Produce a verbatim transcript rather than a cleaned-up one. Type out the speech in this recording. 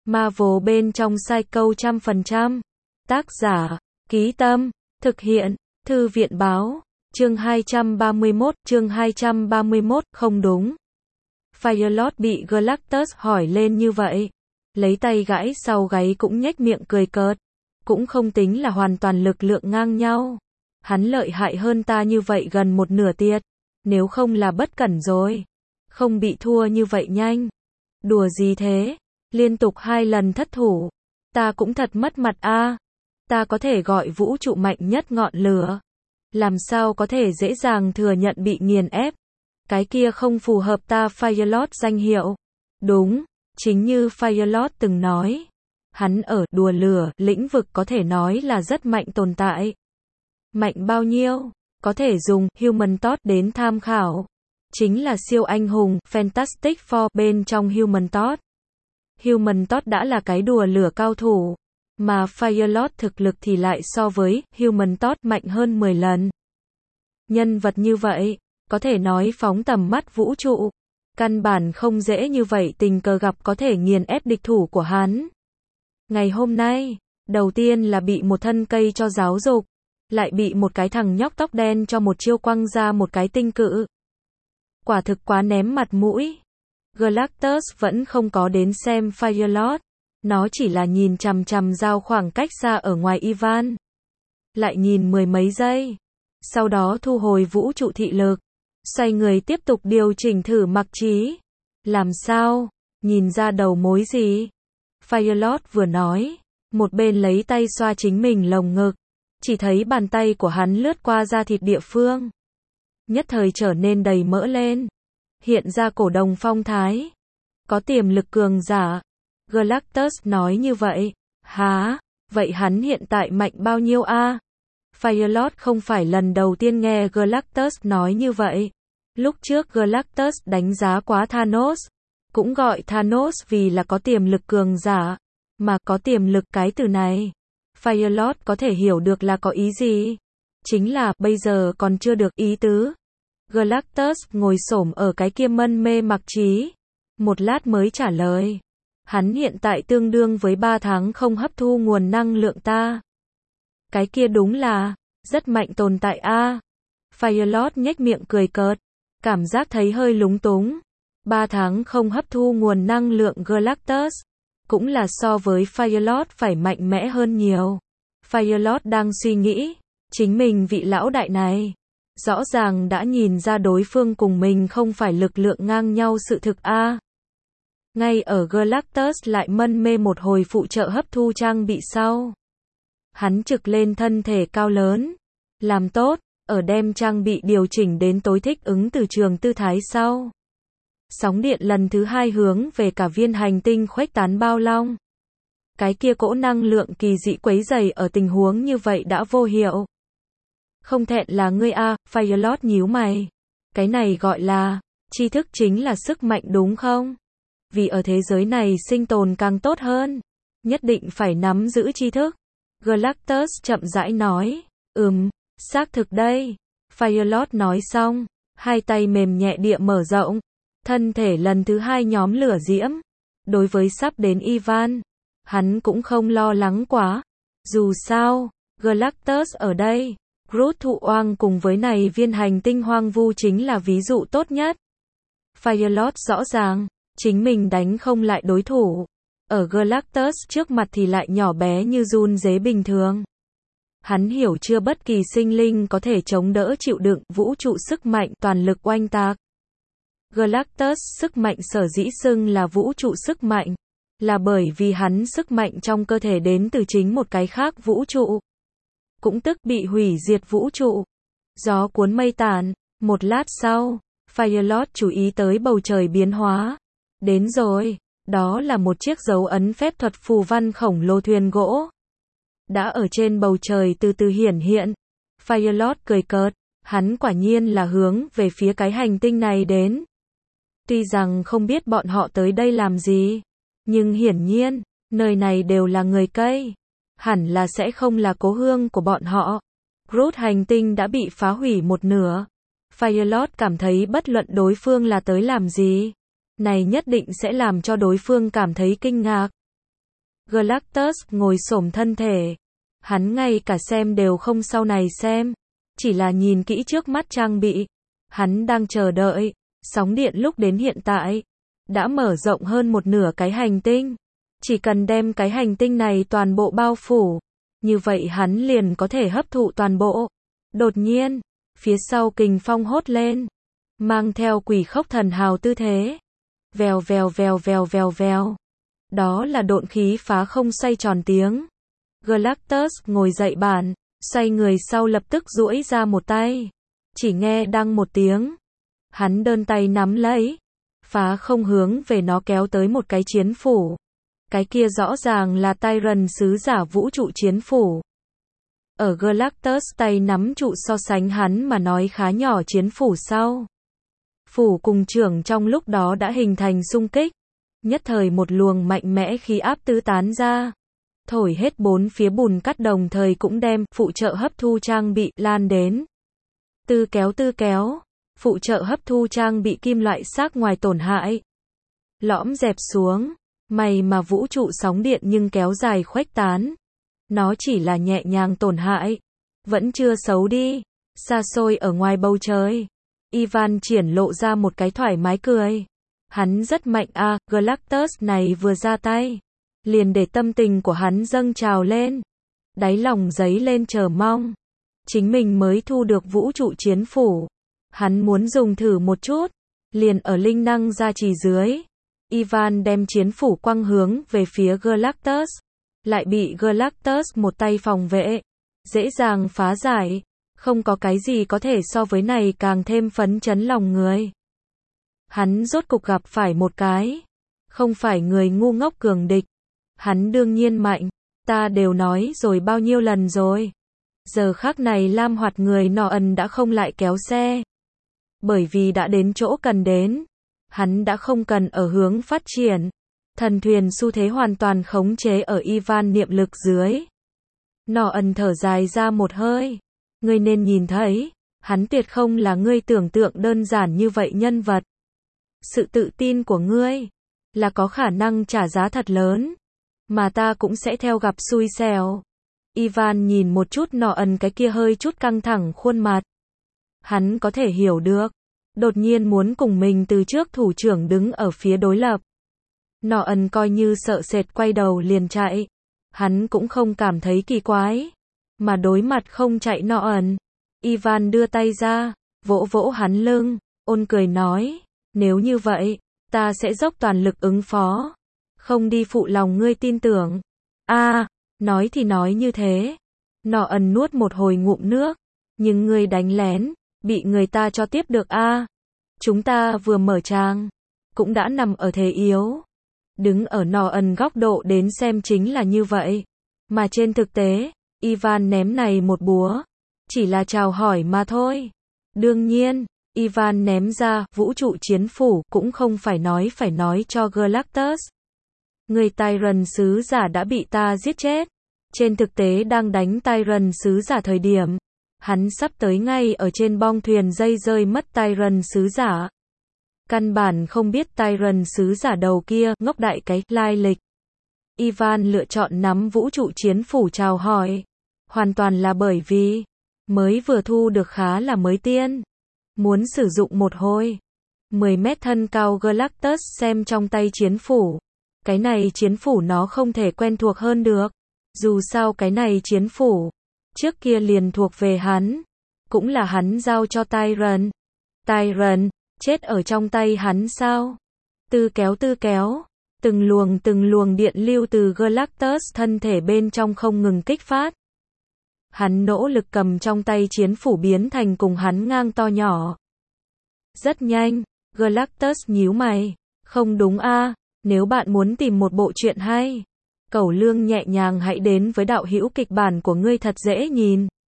Marvel bên trong Psycho trăm phần trăm. Tác giả, Ký Tâm, thực hiện, Thư viện báo, chương hai trăm ba mươi mốt, chương hai trăm ba mươi mốt, không đúng. Firelord bị Galactus hỏi lên như vậy, lấy tay gãi sau gáy cũng nhếch miệng cười cợt, cũng không tính là hoàn toàn lực lượng ngang nhau. Hắn lợi hại hơn ta như vậy gần một nửa tiệt, nếu không là bất cẩn rồi, không bị thua như vậy nhanh. Đùa gì thế, liên tục hai lần thất thủ, ta cũng thật mất mặt a. Ta có thể gọi vũ trụ mạnh nhất ngọn lửa, làm sao có thể dễ dàng thừa nhận bị nghiền ép. Cái kia không phù hợp ta Firelord danh hiệu. Đúng, chính như Firelord từng nói, hắn ở đùa lửa lĩnh vực có thể nói là rất mạnh tồn tại. Mạnh bao nhiêu? Có thể dùng Human Torch đến tham khảo. Chính là siêu anh hùng Fantastic Four bên trong Human Torch. Human Torch đã là cái đùa lửa cao thủ, mà Firelord thực lực thì lại so với Human Torch mạnh hơn mười lần. Nhân vật như vậy, có thể nói phóng tầm mắt vũ trụ, căn bản không dễ như vậy tình cờ gặp có thể nghiền ép địch thủ của hắn. Ngày hôm nay, đầu tiên là bị một thân cây cho giáo dục, lại bị một cái thằng nhóc tóc đen cho một chiêu quăng ra một cái tinh cự. Quả thực quá ném mặt mũi. Galactus vẫn không có đến xem Firelord, nó chỉ là nhìn chằm chằm dao khoảng cách xa ở ngoài Ivan. Lại nhìn mười mấy giây, sau đó thu hồi vũ trụ thị lực, xoay người tiếp tục điều chỉnh thử mặc trí. Làm sao? Nhìn ra đầu mối gì? Firelord vừa nói, một bên lấy tay xoa chính mình lồng ngực, chỉ thấy bàn tay của hắn lướt qua da thịt địa phương, nhất thời trở nên đầy mỡ lên, hiện ra cổ đồng phong thái, có tiềm lực cường giả. Galactus nói như vậy. Hả? Vậy hắn hiện tại mạnh bao nhiêu a? Firelord không phải lần đầu tiên nghe Galactus nói như vậy. Lúc trước Galactus đánh giá quá Thanos, cũng gọi Thanos vì là có tiềm lực cường giả, mà có tiềm lực cái từ này, Firelord có thể hiểu được là có ý gì. Chính là bây giờ còn chưa được ý tứ. Galactus ngồi xổm ở cái kia mân mê mặc trí, một lát mới trả lời. Hắn hiện tại tương đương với ba tháng không hấp thu nguồn năng lượng ta. Cái kia đúng là rất mạnh tồn tại a. Firelord nhếch miệng cười cợt, cảm giác thấy hơi lúng túng. ba tháng không hấp thu nguồn năng lượng Galactus, cũng là so với Firelord phải mạnh mẽ hơn nhiều. Firelord đang suy nghĩ, chính mình vị lão đại này, rõ ràng đã nhìn ra đối phương cùng mình không phải lực lượng ngang nhau sự thực a. Ngay ở Galactus lại mân mê một hồi phụ trợ hấp thu trang bị sau, hắn trực lên thân thể cao lớn, làm tốt, ở đem trang bị điều chỉnh đến tối thích ứng từ trường tư thái sau. Sóng điện lần thứ hai hướng về cả viên hành tinh khuếch tán bao long. Cái kia cỗ năng lượng kỳ dị quấy rầy ở tình huống như vậy đã vô hiệu. Không thẹn là ngươi a, Firelord nhíu mày. Cái này gọi là, tri thức chính là sức mạnh đúng không? Vì ở thế giới này sinh tồn càng tốt hơn, nhất định phải nắm giữ tri thức. Galactus chậm rãi nói, ừm, xác thực đây. Firelord nói xong, hai tay mềm nhẹ địa mở rộng, thân thể lần thứ hai nhóm lửa diễm. Đối với sắp đến Ivan, hắn cũng không lo lắng quá. Dù sao, Galactus ở đây, Groot thụ oang cùng với này viên hành tinh hoang vu chính là ví dụ tốt nhất. Firelord rõ ràng, chính mình đánh không lại đối thủ, ở Galactus trước mặt thì lại nhỏ bé như giun dế bình thường. Hắn hiểu chưa bất kỳ sinh linh có thể chống đỡ chịu đựng vũ trụ sức mạnh toàn lực oanh tạc. Galactus sức mạnh sở dĩ xưng là vũ trụ sức mạnh, là bởi vì hắn sức mạnh trong cơ thể đến từ chính một cái khác vũ trụ, cũng tức bị hủy diệt vũ trụ. Gió cuốn mây tàn, một lát sau, Firelord chú ý tới bầu trời biến hóa. Đến rồi, đó là một chiếc dấu ấn phép thuật phù văn khổng lồ thuyền gỗ. Đã ở trên bầu trời từ từ hiển hiện. Firelord cười cợt, hắn quả nhiên là hướng về phía cái hành tinh này đến. Tuy rằng không biết bọn họ tới đây làm gì, nhưng hiển nhiên, nơi này đều là người cây. Hẳn là sẽ không là cố hương của bọn họ. Groot hành tinh đã bị phá hủy một nửa. Firelord cảm thấy bất luận đối phương là tới làm gì, này nhất định sẽ làm cho đối phương cảm thấy kinh ngạc. Galactus ngồi xổm thân thể. Hắn ngay cả xem đều không sau này xem. Chỉ là nhìn kỹ trước mắt trang bị. Hắn đang chờ đợi. Sóng điện lúc đến hiện tại. Đã mở rộng hơn một nửa cái hành tinh. Chỉ cần đem cái hành tinh này toàn bộ bao phủ. Như vậy hắn liền có thể hấp thụ toàn bộ. Đột nhiên, phía sau kình phong hốt lên. Mang theo quỷ khốc thần hào tư thế. Vèo vèo vèo vèo vèo vèo. Đó là độn khí phá không xoay tròn tiếng. Galactus ngồi dậy bản, xoay người sau lập tức duỗi ra một tay. Chỉ nghe đăng một tiếng. Hắn đơn tay nắm lấy. Phá không hướng về nó kéo tới một cái chiến phủ. Cái kia rõ ràng là Tyrant sứ giả vũ trụ chiến phủ. Ở Galactus tay nắm trụ so sánh hắn mà nói khá nhỏ chiến phủ sau. Phủ cùng trưởng trong lúc đó đã hình thành xung kích. Nhất thời một luồng mạnh mẽ khí áp tứ tán ra. Thổi hết bốn phía bùn cát đồng thời cũng đem phụ trợ hấp thu trang bị lan đến. Tư kéo tư kéo. Phụ trợ hấp thu trang bị kim loại xác ngoài tổn hại. Lõm dẹp xuống. May mà vũ trụ sóng điện nhưng kéo dài khuếch tán. Nó chỉ là nhẹ nhàng tổn hại. Vẫn chưa xấu đi. Xa xôi ở ngoài bầu trời. Ivan triển lộ ra một cái thoải mái cười. Hắn rất mạnh à, Galactus này vừa ra tay. Liền để tâm tình của hắn dâng trào lên. Đáy lòng dấy lên chờ mong. Chính mình mới thu được vũ trụ chiến phủ. Hắn muốn dùng thử một chút. Liền ở linh năng gia trì dưới. Ivan đem chiến phủ quăng hướng về phía Galactus. Lại bị Galactus một tay phòng vệ. Dễ dàng phá giải. Không có cái gì có thể so với này càng thêm phấn chấn lòng người. Hắn rốt cục gặp phải một cái. Không phải người ngu ngốc cường địch. Hắn đương nhiên mạnh. Ta đều nói rồi bao nhiêu lần rồi. Giờ khắc này Lam Hoạt người nọ ẩn đã không lại kéo xe. Bởi vì đã đến chỗ cần đến. Hắn đã không cần ở hướng phát triển. Thần thuyền xu thế hoàn toàn khống chế ở Ivan niệm lực dưới. Nọ ẩn thở dài ra một hơi. Ngươi nên nhìn thấy. Hắn tuyệt không là ngươi tưởng tượng đơn giản như vậy nhân vật. Sự tự tin của ngươi. Là có khả năng trả giá thật lớn. Mà ta cũng sẽ theo gặp xui xẻo. Ivan nhìn một chút nọ ẩn cái kia hơi chút căng thẳng khuôn mặt. Hắn có thể hiểu được. Đột nhiên muốn cùng mình từ trước thủ trưởng đứng ở phía đối lập. Nọ ẩn coi như sợ sệt quay đầu liền chạy. Hắn cũng không cảm thấy kỳ quái. Mà đối mặt không chạy nọ ẩn. Ivan đưa tay ra. Vỗ vỗ hắn lưng. Ôn cười nói. Nếu như vậy. Ta sẽ dốc toàn lực ứng phó. Không đi phụ lòng ngươi tin tưởng. A, à, nói thì nói như thế. Nọ ẩn nuốt một hồi ngụm nước. Nhưng ngươi đánh lén. Bị người ta cho tiếp được a à. Chúng ta vừa mở trang. Cũng đã nằm ở thế yếu. Đứng ở nọ ẩn góc độ đến xem chính là như vậy. Mà trên thực tế. Ivan ném này một búa. Chỉ là chào hỏi mà thôi. Đương nhiên. Ivan ném ra vũ trụ chiến phủ cũng không phải nói phải nói cho Galactus. Người Tyrant sứ giả đã bị ta giết chết. Trên thực tế đang đánh Tyrant sứ giả thời điểm. Hắn sắp tới ngay ở trên bong thuyền dây rơi mất Tyrant sứ giả. Căn bản không biết Tyrant sứ giả đầu kia ngốc đại cái lai lịch. Ivan lựa chọn nắm vũ trụ chiến phủ chào hỏi. Hoàn toàn là bởi vì mới vừa thu được khá là mới tiên. Muốn sử dụng một hồi. mười mét thân cao Galactus xem trong tay chiến phủ. Cái này chiến phủ nó không thể quen thuộc hơn được. Dù sao cái này chiến phủ. Trước kia liền thuộc về hắn. Cũng là hắn giao cho Tyrant. Tyrant, chết ở trong tay hắn sao? Tư kéo tư kéo. Từng luồng từng luồng điện lưu từ Galactus thân thể bên trong không ngừng kích phát. Hắn nỗ lực cầm trong tay chiến phủ biến thành cùng hắn ngang to nhỏ. Rất nhanh, Galactus nhíu mày. Không đúng a, à, nếu bạn muốn tìm một bộ truyện hay. Cẩu Lương nhẹ nhàng hãy đến với đạo hữu kịch bản của ngươi thật dễ nhìn.